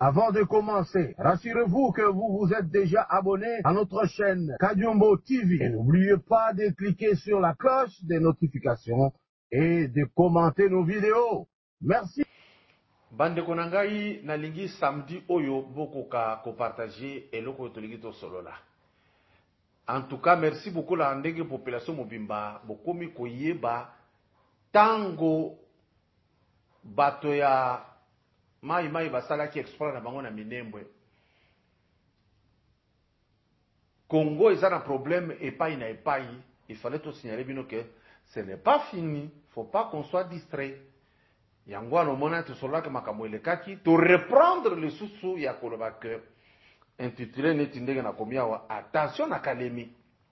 Avant de commencer, rassurez-vous que vous vous êtes déjà abonné à notre chaîne Kadiombo TV. Et n'oubliez pas de cliquer sur la cloche des notifications et de commenter nos vidéos. Merci. Bande konangai na lingi samedi oyo bokoka ko partager eloko tolingi to solola. En tout cas, merci beaucoup la ndenge population mobimba bokomi koyeba tango bato ya mai basala ki explore na bango na minembwe. Congo est un problème epai na epai. Il fallait te signaler bino que ce n'est pas fini, faut pas qu'on soit distrait. Yangwa no mona to solola ke makambo elekaki to reprendre le susu ya koloba que intitulé neti ndenge na komiawa attention na Kalemi.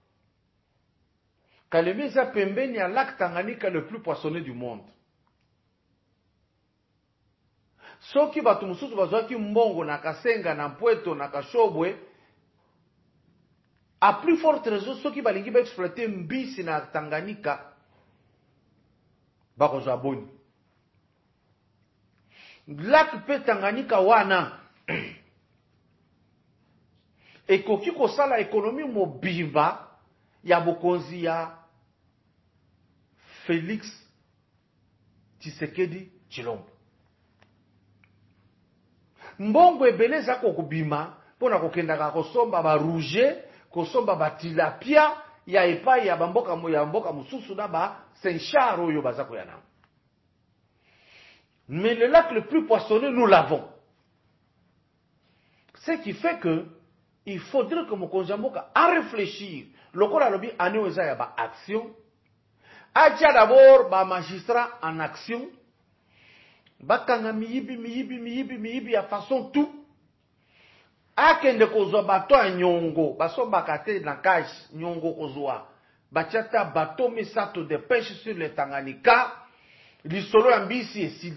Kalemi eza pembeni ya lac Tanganyika le plus poissonneux du monde. Soki batu mususu bazwaki mbongo na Kasenga na Mpweto na Kashobwe, a plus forte raison soki balingi ba exploiter mbisi na Tanganyika bakozwa boni. Lac pe Tanganyika wana ekoki kosala ekonomi mobimba ya bokonzi ya Félix Tshisekedi Tshilombo. Mbongo ebele za kokubima pona kokendaka kosomba ba rouge, kosomba ba tilapia ya epai ya mboka mususu na ba Saint-Charles oyo baza koyana. Mais le lac le plus poissonneux, nous l'avons. Ce qui fait que il faudrait que Mokonzi Mboka a réfléchir. Lokola lobi ane eza ya ba action. Atia d'abord ba magistrat en action. Bakanga miyibi ya façon tout. Akende kozwa bato a nyongo, baso bakate na cash nyongo kozwa. Bachata bato misato de pêche sur le Tanganyika. Lisolo ya mbisi esili.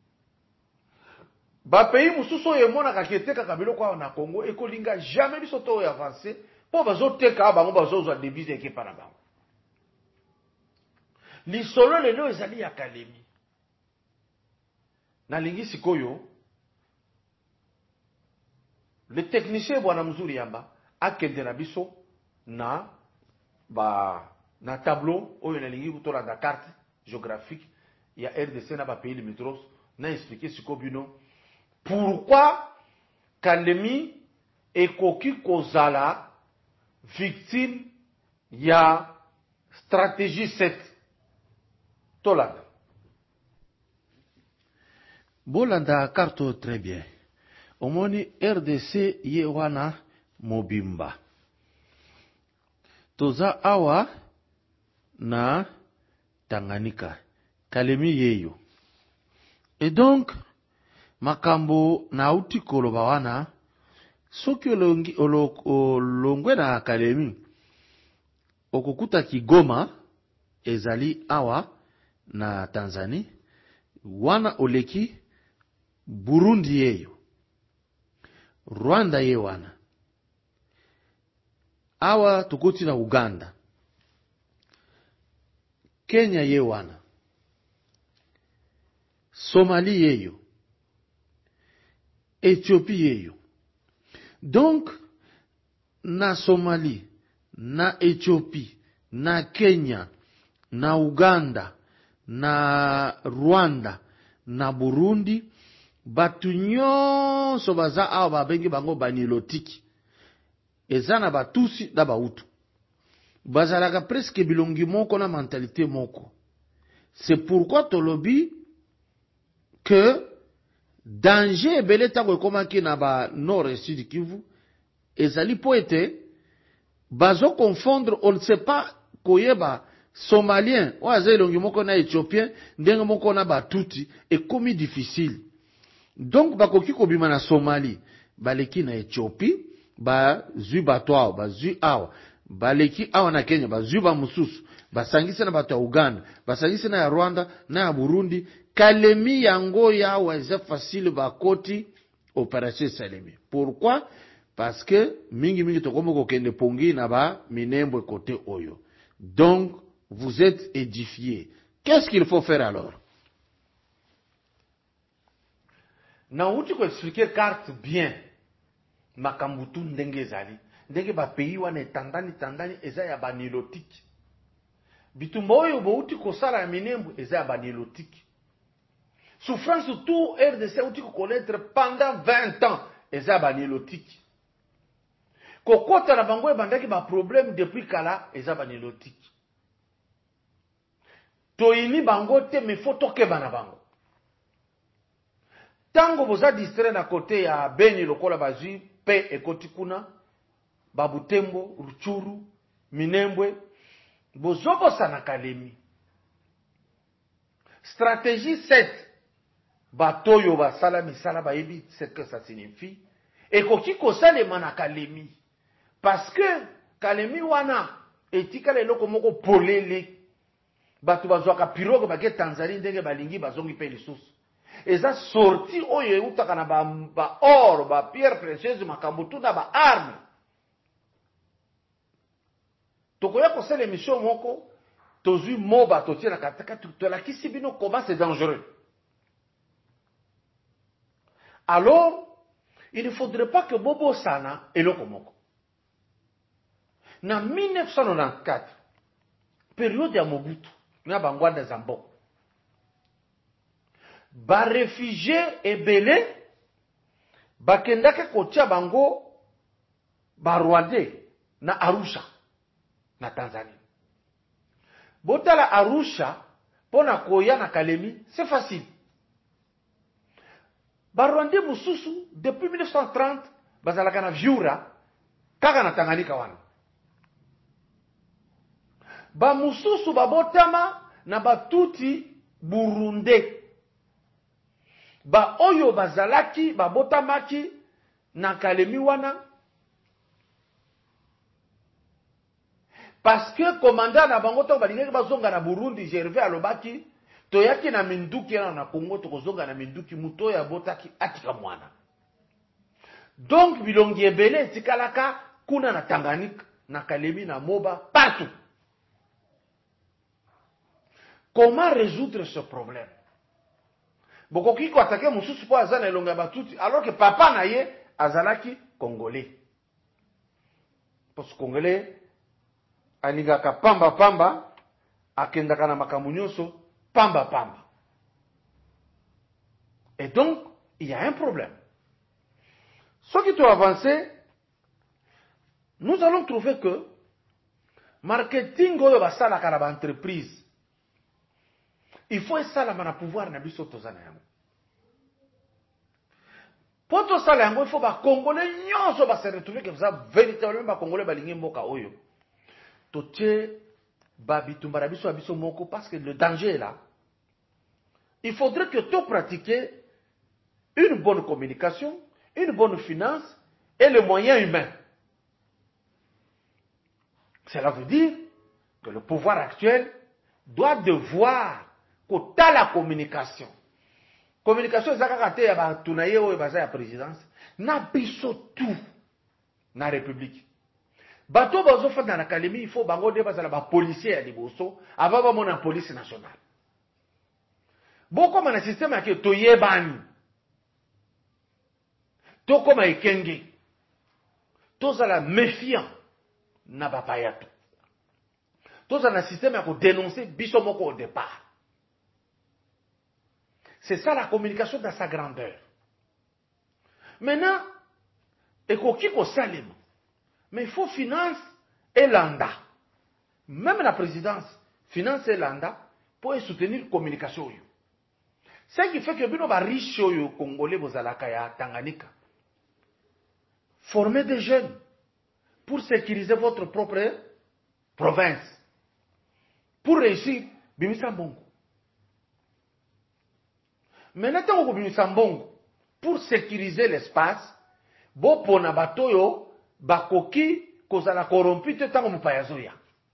Ba pays mususu oyo emonaka keteka kabilo kwa na Congo ekolinga jamais biso to oyo avancer po bazoteka bango bazozwa devise ekepa na bango. Lisolo lelo ezali ya Kalemi. Na lingi sikoyo le technicien bwana mzuri yamba akende na biso na tableau oyo na lingi kutola na carte géographique ya RDC na ba pays limitrophes na expliquer siko bino pourquoi Kalemi ekoki kozala victime ya stratégie 7 tolanda. Bolanda carte très bien. Omoni RDC yewana mobimba. Toza awa na Tanganyika. Kalemi yeyo. Et donc makambo na uti koloba wana soki olongwe na Kalemi okokuta Kigoma ezali awa na Tanzania wana oleki Burundi yeyo Rwanda ye wana awa tukoti na Uganda Kenya ye wana Somali yeyo Éthiopie yeyo. Donc na Somalie, na Éthiopie, na Kenya, na Uganda, na Rwanda, na Burundi, batu nyonso baza awa babengi bango banilotiki. Eza na batusi na bautu. Bazalaka presque bilongi moko na mentalité moko. C'est pourquoi tolobi que danger ebele tango ekomaki na ba nord et sud Kivu ezali po ete bazo confondre, on ne sait pas koyeba somalien o azelongi moko na éthiopien ndenge moko na batuti ekomi difficile. Donc bakoki kobima na Somalie baleki na Éthiopie bazwi bato awa bazwi awa baleki awa na Kenya bazwi ba mususu basangisi na bato ya Uganda basangisi na ya Rwanda na ya Burundi. Kalemi yango ya weze facile bakoti opération Salemi. Pourquoi? Parce que mingi tokomo kokende pongi na ba minembwe côté oyo. Donc vous êtes édifiés. Qu'est-ce qu'il faut faire alors? na uti ko expliquer carte bien makambutu ndenge ezali ndenge ba pays wana tandani eza ya banilotique bitumba oyo bouti kosala ya minembu eza ya banilotique souffrance tout RDC uti ko connaître pendant 20 ans eza ya banilotique kokota na bango ebandaki ba problème depuis kala eza banilotique toyini bango te mais faut tokeba na bango tango boza distrait na côté ya Beni lokola bazwi pe ekoti kuna Babutembo, Ruchuru, Minembwe, bozobosa na Kalemi. Stratégie 7. Batoyo basala misala bayebi c'est que ça signifie. Ekoki kosalema na Kalemi. Parce que Kalemi wana etika lelo komoko polele. Batu bazwaka pirogue bake Tanzanie ndenge balingi bazongi pe lisusu. Eza sorti oyo eutaka na ba or, ba pierre précieuse makambutu na ba arme. Tokoya kosala émission moko tozui moba totie na kataka tolakisi bino comment c'est dangereux. Alors, il ne faudrait pas que Bobo Sana eloko moko. Na 1994, période ya Mobutu, na bangwanda Zambo. Ba réfugié ebele bakendake kotia bango ba Rwandais na Arusha na Tanzanie. Botala Arusha pona koya na Kalemi, c'est facile. Ba Rwandais mususu depuis 1930 bazalaka na Viura kaka na Tanganyika wana. Ba mususu babotama na batuti Burundais. Ba oyo bazalaki babotamaki na Kalemi wana parce que commandant na bango to balingaki bazonga na Burundi Gervais alobaki toyaki na minduki na Congo to kozonga na minduki muto ya botaki atika mwana. Donc bilongi ebele tikalaka kuna na Tanganyika na Kalemi na Moba partout. Comment résoudre ce problème? Bokoki ko attaquer mususu po azana elonga batuti alors que papa na ye azalaki congolais. Parce que congolais alingaka pamba akendaka na makambo nyonso pamba. Et donc il y a un problème. Ce qui doit avancer, nous allons trouver que marketing oyo basala kana ba entreprise il faut ça la pouvoir na biso tozana yango. Poto sala yango il faut ba congolais nyonso ba se retrouver que ça véritablement ba congolais balingi mboka oyo. Totie ba bitumba na biso moko parce que le danger est là. Il faudrait que tu pratiques une bonne communication, une bonne finance et les moyens humains. Cela veut dire que le pouvoir actuel doit devoir kota la communication. Communication ezaka te ya ba tunaye oyo baza ya présidence na biso tout na république. Bato bazo fanda na Kalemi il faut bango de bazala ba policier ya liboso avant ba mona police nationale. Boko mana système ya ke toyebani. To koma ekenge. Tozala méfiant na ba payato. Tozala système ya ko dénoncer biso moko au départ. C'est ça la communication dans sa grandeur. Maintenant, ekoki ko salema. Mais il faut finance et landa. Même la présidence, finance et landa pour soutenir la communication. Ce qui fait que bino ba riche yo congolais bozalaka ya Tanganyika. Former des jeunes pour sécuriser votre propre province. Pour réussir, bimisa mbongo. Maintenant, pour sécuriser l'espace, bo pona batoyo bakoki kozala corrompu te tango mupayazoya.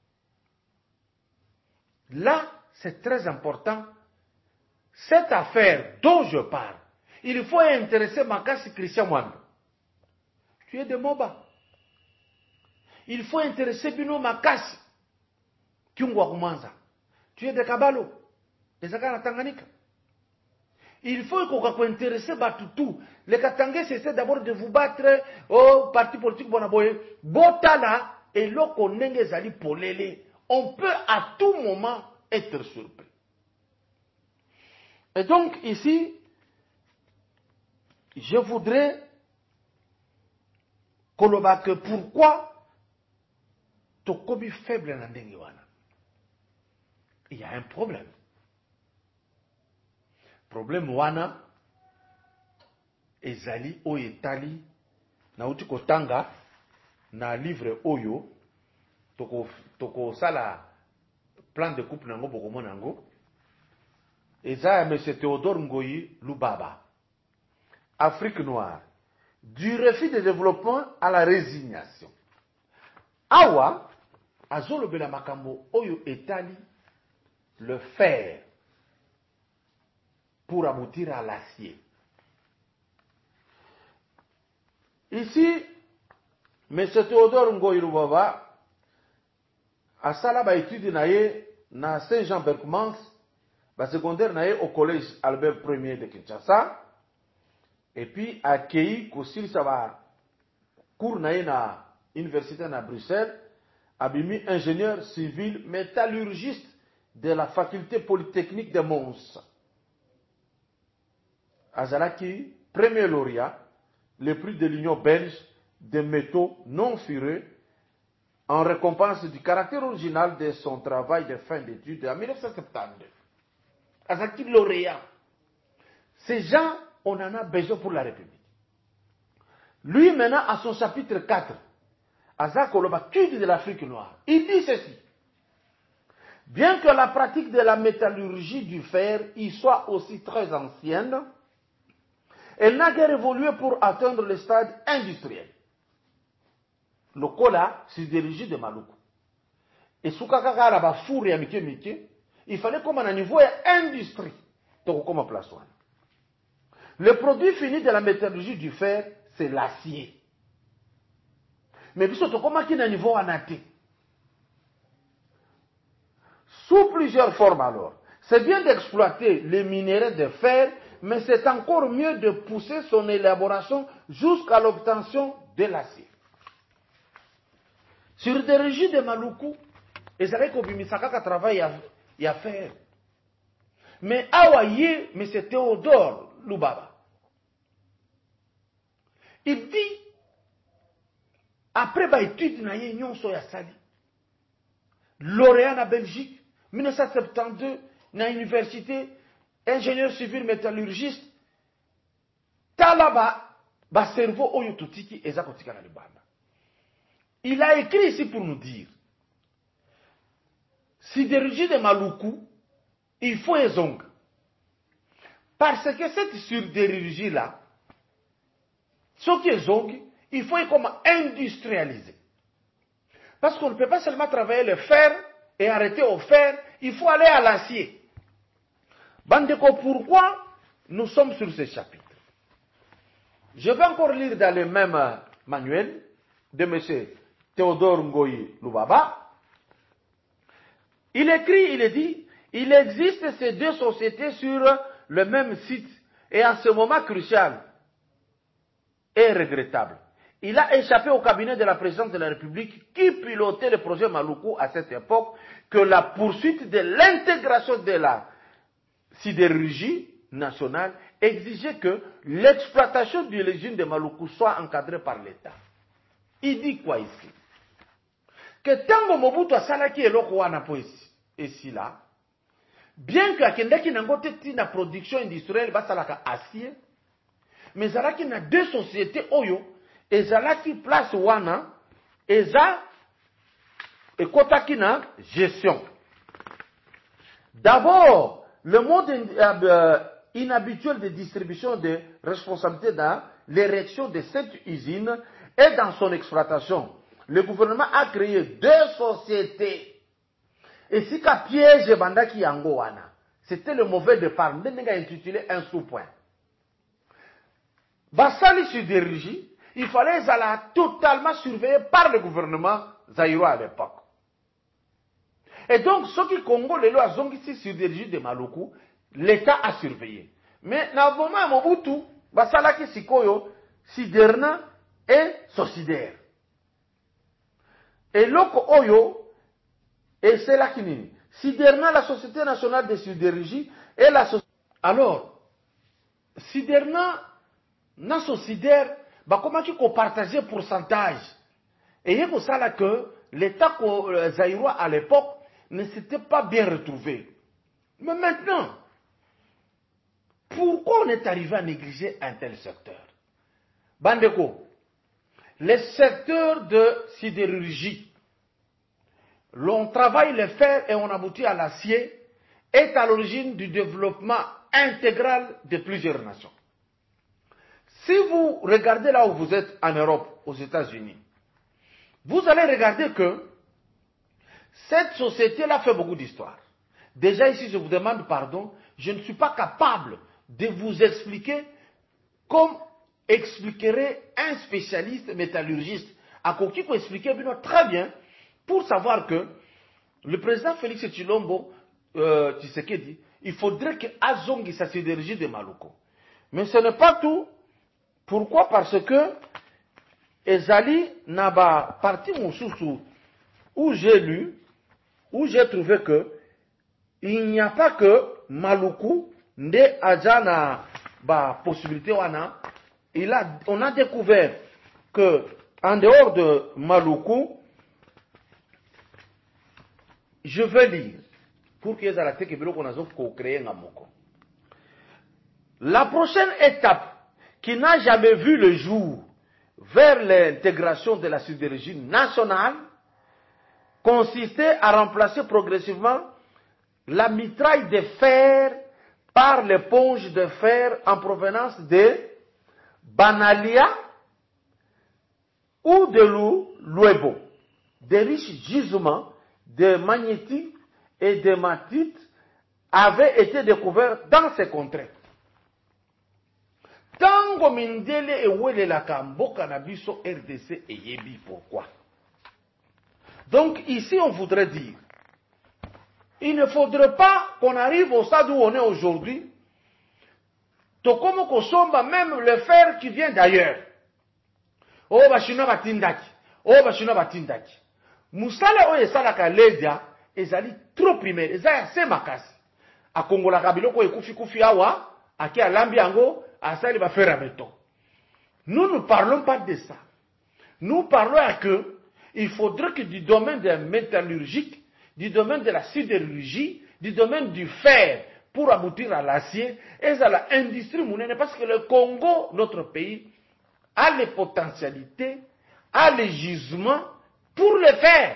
Là, c'est très important. Cette affaire dont je parle, il faut intéresser Makasi Christian Mwando. Tu es de Moba. Il faut intéresser Bino Makasi Kyungwa Kumanza. Tu es de Kabalo, des Akana Tanganyika. Il faut qu'on intéresse tout. Les Katangais, c'est d'abord de vous battre au parti politique Bonaboye. Botala et l'oko nengezali polele. On peut à tout moment être surpris. Et donc ici, je voudrais que pourquoi Tokobi faible n'andengiwana. Il y a un problème. Problème wana ezali oyetali na uti kotanga na livre oyo toko sala plan de couple nango bokomo nango eza M. Théodore Ngoyi Lubaba. Afrique noire, du refus de développement à la résignation. Awa azolobela makambo oyo etali le fer pour aboutir à l'acier. Ici, M. Théodore Ngoyi Lubaba a sala ba étude naye na Saint-Jean-Berckmans, ba secondaire naye au collège Albert Ier de Kinshasa, et puis accueilli kosil sa ba cours naye na université na Bruxelles, abimi ingénieur civil métallurgiste de la faculté polytechnique de Mons. Azalaki, premier lauréat, le prix de l'Union belge des métaux non ferreux, en récompense du caractère original de son travail de fin d'études en 1972. Azalaki lauréat. Ces gens, on en a besoin pour la République. Lui, maintenant, à son chapitre 4, Azak Olobatud de l'Afrique noire, il dit ceci. Bien que la pratique de la métallurgie du fer y soit aussi très ancienne, elle n'a guère évolué pour atteindre le stade industriel. Le Kola s'est dirigé de Maluku. Et Soukakaka là-bas, four et Mike, il fallait comme un niveau industrie. Donc, comme place. Le produit fini de la métallurgie du fer, c'est l'acier. Mais puis, surtout, comment qu'il y a un niveau anaté. Sous plusieurs formes alors. C'est bien d'exploiter les minéraux de fer, mais c'est encore mieux de pousser son élaboration jusqu'à l'obtention de l'acier. Sur des régions de Maluku, ils avaient qu'au travail à faire. Mais Awaye, mais c'est Théodore Lubaba. Il dit, après ma étude, na union soya sali. Lauréat en Belgique, 1972, na université, ingénieur civil métallurgiste, talaba, ba cerveau oyo tutiki eza kotika na libanda. Il a écrit ici pour nous dire, si dirigé de Maluku, il faut ezonga. Parce que cette surdirigie là, ce qui est zong, il faut comme industrialiser. Parce qu'on ne peut pas seulement travailler le fer et arrêter au fer, il faut aller à l'acier. Bandeko, pourquoi nous sommes sur ce chapitre? Je vais encore lire dans le même manuel de M. Théodore Ngoyi Lubaba. Il écrit, il dit, il existe ces deux sociétés sur le même site et à ce moment crucial et regrettable. Il a échappé au cabinet de la présidente de la République qui pilotait le projet Maluku à cette époque que la poursuite de l'intégration de la sidérurgie nationale exigeait que l'exploitation de l'usine de Maluku soit encadrée par l'État. Il dit quoi ici? Que tango Mobutu asalaki eloko wana po ici là, bien que akendaki nango te na production industrielle basalaka acier, mais zalaki na deux sociétés oyo ezalaki place wana eza ekotaki na gestion. D'abord, le mode inhabituel de distribution de responsabilités dans l'érection de cette usine et dans son exploitation. Le gouvernement a créé deux sociétés. Et si ka piège bandaki yango wana, c'était le mauvais départ. Ndenga intitulé un sous-point. Basali sidérurgie, il fallait la totalement surveillée par le gouvernement zaïrois à l'époque. Et donc, ceux qui Congo, les lois zongisi sidérurgie de Maluku, l'État a surveillé. Mais na moment Mobutu basalaki sikoyo Siderna et Sosider. Et loko oyo et c'est là qui nini. Siderna, la Société nationale de sidérurgie et la société. Alors, Siderna na Sosider bakomaki ko partager pourcentage. Et il y a ça là que l'État zaïrois à l'époque ne s'était pas bien retrouvé. Mais maintenant, pourquoi on est arrivé à négliger un tel secteur? Bandeko, le secteur de sidérurgie, l'on travaille le fer et on aboutit à l'acier, est à l'origine du développement intégral de plusieurs nations. Si vous regardez là où vous êtes en Europe, aux États-Unis, vous allez regarder que cette société-là fait beaucoup d'histoire. Déjà ici, je vous demande pardon, je ne suis pas capable de vous expliquer comme expliquerait un spécialiste métallurgiste. À qui peut expliquer très bien pour savoir que le président Félix Tshilombo Tshisekedi, il faudrait que Azongi sa sidérurgie de Maluku. Mais ce n'est pas tout. Pourquoi? Parce que Ezali Naba parti Moussousou où j'ai lu, où j'ai trouvé que il n'y a pas que Maluku nde Adjana ba possibilité wana. On a découvert que en dehors de Maluku, je vais lire pour que la prochaine étape qui n'a jamais vu le jour vers l'intégration de la sidérurgie nationale consistait à remplacer progressivement la mitraille de fer par l'éponge de fer en provenance de Banalia ou de l'Uebo. Des riches gisements de magnétite et de matite avaient été découverts dans ces contrées. Tango Mindele et Wele la Kamboka Nabiso RDC et Yebi, pourquoi? Donc ici on voudrait dire, il ne faudrait pas qu'on arrive au stade où on est aujourd'hui, Tokomo Kosomba, même le fer qui vient d'ailleurs. Oh bashino batindaki, oh bashino batindaki. Musala oye salaka ledia, ezali trop primaire, ezali assez makasi. A Kongola kabiloko ekufi kufi awa, aki alambi ango, asali ba fer à béton. Nous ne parlons pas de ça. Nous parlons à que il faudrait que du domaine de la métallurgique, du domaine de la sidérurgie, du domaine du fer, pour aboutir à l'acier, et à l'industrie mounene, parce que le Congo, notre pays, a les potentialités, a les gisements pour le faire.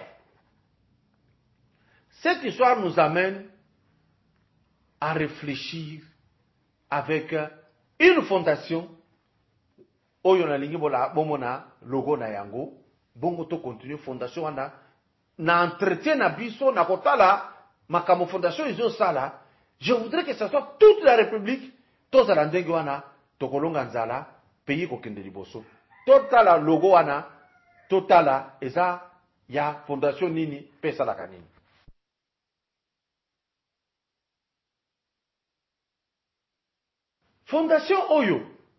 Cette histoire nous amène à réfléchir avec une fondation, Oyona Lingibola Bomona, logo na yango, bongo to continue fondation wana, na entretien na biso, na kotala, makamo fondation izo sala, je voudrais que ce soit toute la République, tous à l'andengwana, tokolonga nzala, pays kokende liboso. Totala logo wana, totala, eza, ya fondation nini, pesa la kanini. Fondation Oyo,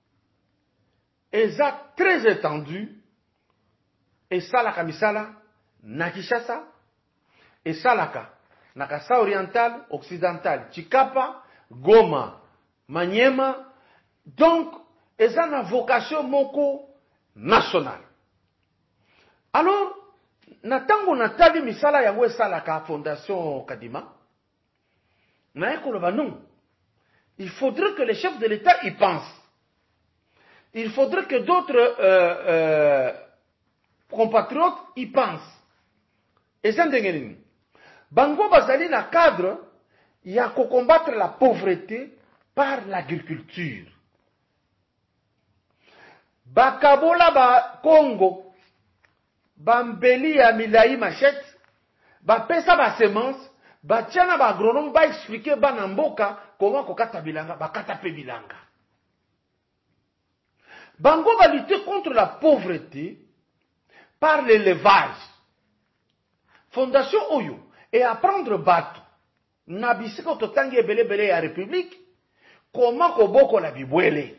eza très étendue, et salaka misala, na Kinshasa, et salaka, na Kasa oriental, occidental, Chikapa, Goma, Maniema, donc, eza na vocation moko nationale. Alors, natango natali misala yango esalaka fondation Kadima, na ekoloba non. Il faudrait que les chefs de l'État y pensent. Il faudrait que d'autres compatriotes y pensent. Et ça n'engage. Bango Bazali na cadre, il y a qu'à combattre la pauvreté par l'agriculture. Bakabola ba Congo, Bambeli ya Milayi Machette, ba pesa ba semence, ba tiana ba agronome ba expliquer ba namboka comment kokata bilanga, ba kata pe bilanga. Bango va lutter contre la pauvreté par l'élevage. Fondation Oyo et apprendre bateau. Nabisiko totangi ebele bele ya République, comment koboko la bibwele.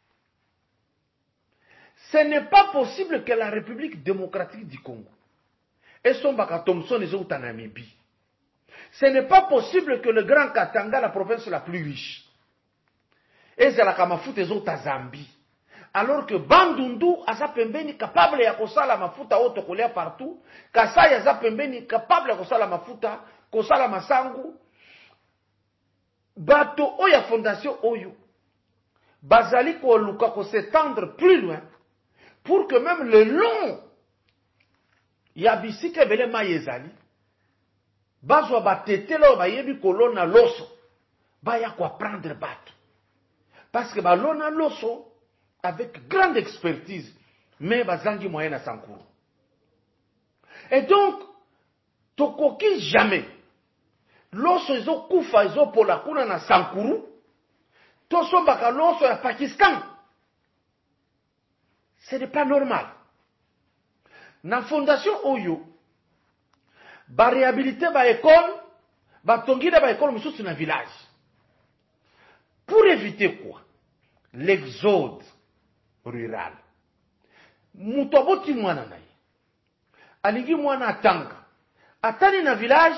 Ce n'est pas possible que la République démocratique du Congo et son baka Thomson et en Namibie. Ce n'est pas possible que le Grand Katanga, la province la plus riche, et c'est la Kamafuta et autres Zambie. Alors que Bandundu asa pembeni capable ya kosala mafuta auto kolea partout, Kasai asa pembeni capable ya kosala mafuta, kosala masangu. Bato oya fondation oyo bazali ko luka ko s'étendre plus loin pour que même le long ya bisika bele mayezali bazwa batetela bayebi kolona loso baya ko prendre bato parce que balona loso avec grande expertise mais bazangi moyen na Sankuru. Et donc tokoki jamais loso ezo kufa ezo pola kuna na Sankuru tosombaka loso ya Pakistan. Ce n'est pas normal. Na fondation oyo ba réhabiliter ba école, ba tongida ba école mususu na village. Pour éviter quoi? L'exode rural. Mutoboti mwana naye. Alingi mwana atanga. Atani na village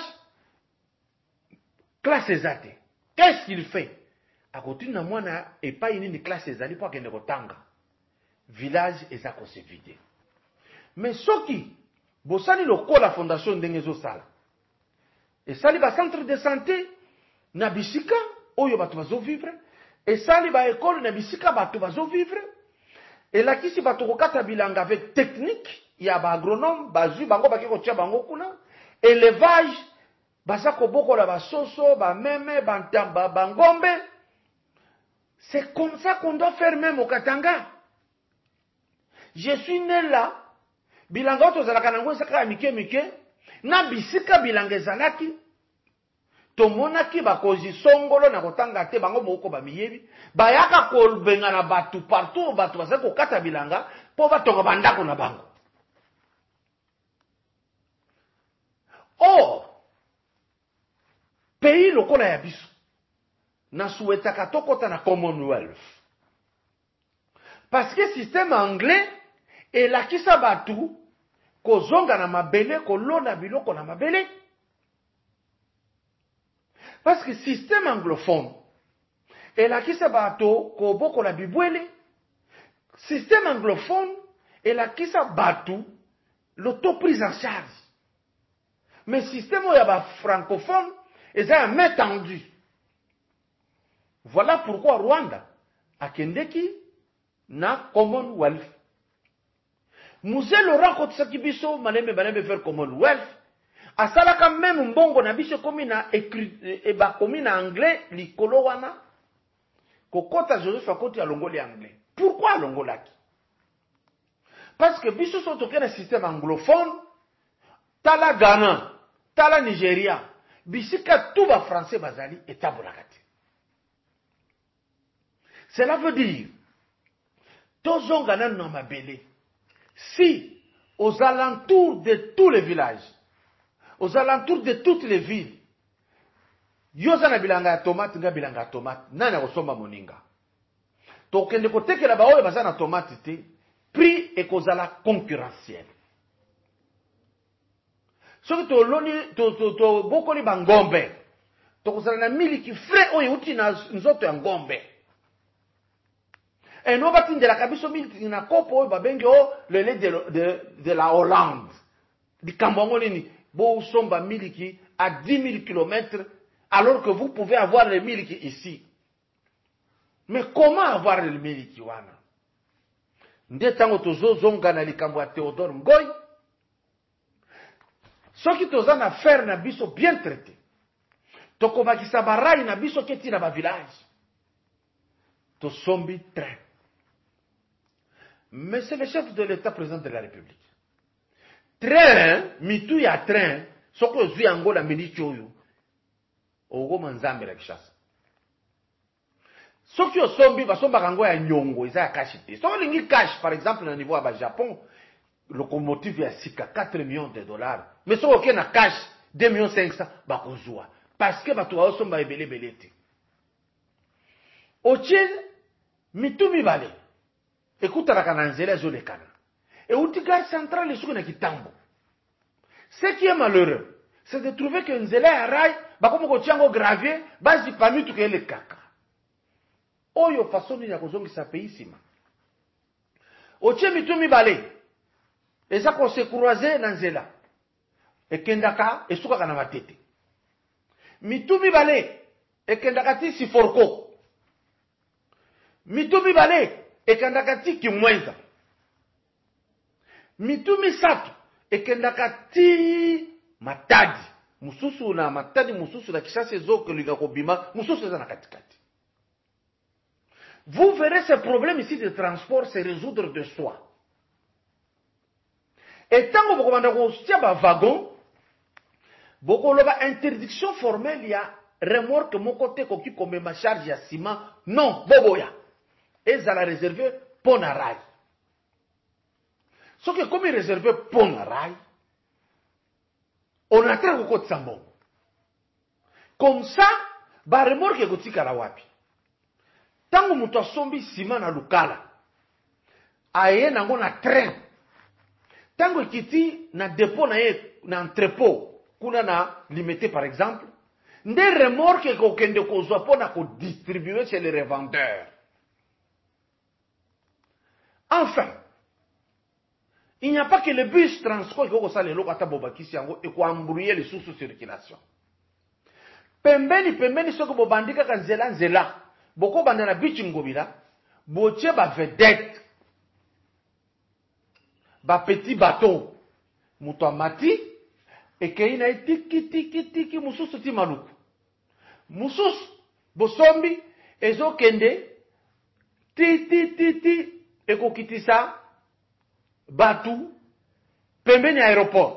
classe ezate. Qu'est-ce qu'il fait? A côté na mwana et pas une classe ezali pour kende kotanga. Village ezako se vide. Mais soki bosali lokola fondation ndenge zo sala. Et sali ba centre de santé na bisika oyo bato bazo vivre, et sali ba école na bisika bato bazo vivre, et la kisi bato kokata bilanga avec technique ya ba agronome bazu bango bakiko tia bango kuna, élevage basako bokola ba soso ba meme ba ntamba ba ngombe. C'est comme ça qu'on doit faire même au Katanga. Je suis né là, bilanga oto zalaka nango saka mike mike, na bisika bilanga zalaki, tomonaki bakozi songolo na kotanga te bango moko ba miyebi, bayaka kolbenga na batu partout batu bazako kata bilanga po batonga bandako na bango. Or, pays lokola ya biso na souhaitaka tokota na Commonwealth. Parce que système anglais et la kisa batu kozonga na mabele kolona biloko na mabele. Parce que système anglophone et la kisa batu koboko la bibwele. Système anglophone et la kisa batu l'auto-prise en charge. Mais système oya ba francophone et ça main tendue. Voilà pourquoi Rwanda a kendeki na Commonwealth. Muse Laurent Kotsaki biso malembe faire Commonwealth. Asala quand même mbongo na biso komi na écrit e ba komi na anglais likolo wana. Kokota Joseph akoti ya longoli anglais. Pourquoi longolaki? Parce que biso sont toke na système anglophone, tala Ghana, tala Nigeria, bisika tout ba français bazali etabolakati. Cela veut dire, tozongana na mabele. Si, aux alentours de tous les villages, aux alentours de toutes les villes, yozana bilanga ya tomate, nga bilanga ya tomate, nani akosomba moninga. Tokende kotekela ba oyo bazana tomate te, prix ekozala concurrentiel. Soki to bokoli ba ngombe, tokozala na miliki frais oyo uti na nzoto ya ngombe. Et nous avons dit la kabiso miliki na kopo babengi le lait de la Hollande. Di Kambongo nini bo somba miliki à 10 000 km alors que vous pouvez avoir le miliki ici. Mais comment avoir le miliki wana? Nde tango tozo zonga na likambo ya Théodore Ngoy. Soki toza na faire na biso bien traité. Tokobakisa barai na biso keti na ba village. To sombi train. Mais c'est le chef de l'État, président de la République. Train, mitu ya train, soko zui angola milichoyo. Ogo manzambe la kishasa. Soki osombi, basomba kango ya nyongo, isa ya kashi te. Soko lingi cash, par exemple, na niveau à Japon, locomotive ya sika, 4 millions de dollars. Mais soko ke na cash, 2 millions 500, bakozua. Parce que batu wa osomba ebele belete. otie mitumi bale ekutalaka na nzela ezolekana euti gare centrale esuki na kitambo. Ce qui est malheureux, c'est de trouver que nzela ya rail bakomi kotia yango gravier bazipa mituka elekaka oyo façon nini ya kozongisa pays nsima. Otie mitumi bale eza kose croiser na nzela ekendaka esukaka na matete. Mitumi bale ekendaka ti Siforko. Mitumi bale ekendaka ti Kimwenza. Mitumi satu ekendaka ti Matadi. Mususu na Matadi, mususu na Kishasa ezokolinga kobima, mususu eza na katikati. Vous verrez ce problème ici de transport se résoudre de soi. Et tant que vous avez un wagon, beaucoup de interdiction formelle, il y a remorque mon côté qui comme ma charge à ciment. Non, boboya. Et ça la réservé pour la rail. Ce que comme il réservé pour la rail, on a très beaucoup de sambon. Comme ça, ba remorque est goti karawapi. Tant que muto sombi ciment na lukala, aye nango na train. Tant que kiti na dépôt na entrepôt, kuna na limité par exemple, des remorques ko kende ko zo pona ko distribuer chez les revendeurs. Enfin, il n'y a pas que le bus transport qui ça les lokata bobakisi yango et ko embrouiller les sous-circulation. Pembeni soko bobandika ka nzela boko banda na bichi ngobila botie ba vedette ba petit bateau muto amati ekei na tiki mususu ti maluku mususu bosombi ezokende ti ekokitisa batu pembeni aéroport.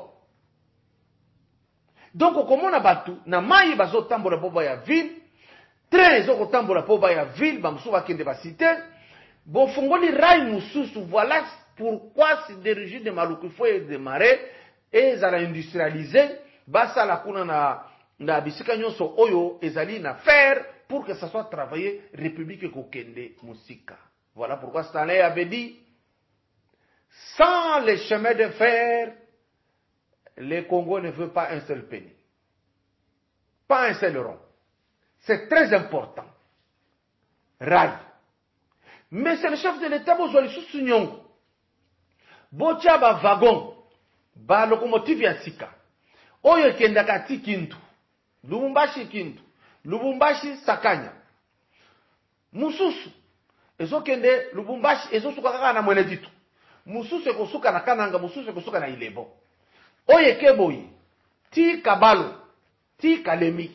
Donc komona batu na mai bazotambola po ya ville, train ezokotambola po ya ville, bamususu bakende ba cité, bofungoli rail mususu. Voilà pourquoi c'est d'origine de maluku il faut démarrer et ezala industrialiser basala kuna na bisika nyonso oyo ezali na faire pour que ça soit travaillé république kokende musika. Voilà pourquoi Stanley avait dit sans les chemins de fer, le Congo ne veut pas un seul penny. Pas un seul rond. C'est très important. Rail. Mais c'est le chef de l'État Bozoli Soussounyongo. Botia ba wagon, ba locomotive ya sika. Oyo kendaka ti Kintu. Lubumbashi Kintu. Lubumbashi Sakanya. Mususu. Ezo kende Lubumbashi ezo suka kaka na Mweneditu. Mususu ekosuka na Kananga, mususu ekosuka na Ilebo. Oye keboyi, ti Kabalo, ti Kalemi.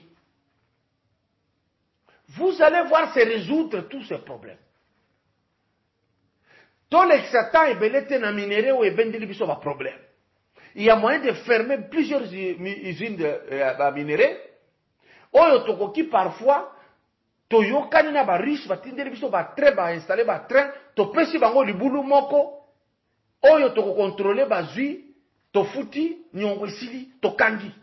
Vous allez voir se résoudre tous ces problèmes. Tous les Satan et belete na minéraux ou ebendeli biso ba problème. Il y a moyen de fermer plusieurs usines de minéraux. Oyo tokoki parfois toyokani na ba riche batindeli biso ba train ba installer ba train to pesi bango libulu moko. Oyo toko contrôler ba zui to futi nyongo esili to kangi.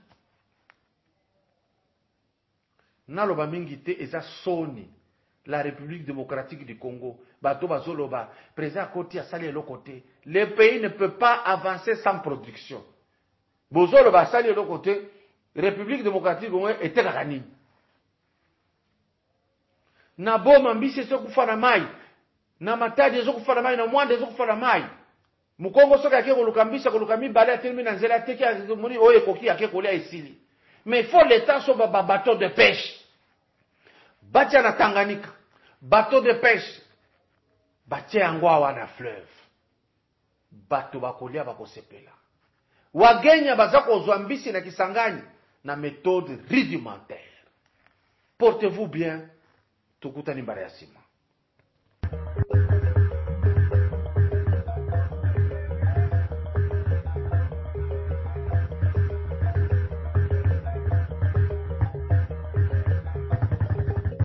Naloba mingi te eza soni la République démocratique du Congo. Bato bazoloba président Koti asali elokote. Le pays ne peut pas avancer sans production. Bozoloba asali elokote. République démocratique du Congo était la nini. Na boma mbisi ezokufa na mai. Na Matadi ezokufa na mai. Na Mwanda ezokufa na mai. Mukongo soka yake kolukambisa kolukami bale atermi na nzela teki azumuri oye koki yake kolia esili. Mais il faut l'État sur bateau de pêche. Batia na Tanganyika. Bateau de pêche. Batia angwa na fleuve. Bato bakolia bakosepela. Wagenya bazako zwambisi na Kisangani na méthode rudimentaire. Portez-vous bien. Tukutani mbare ya sima.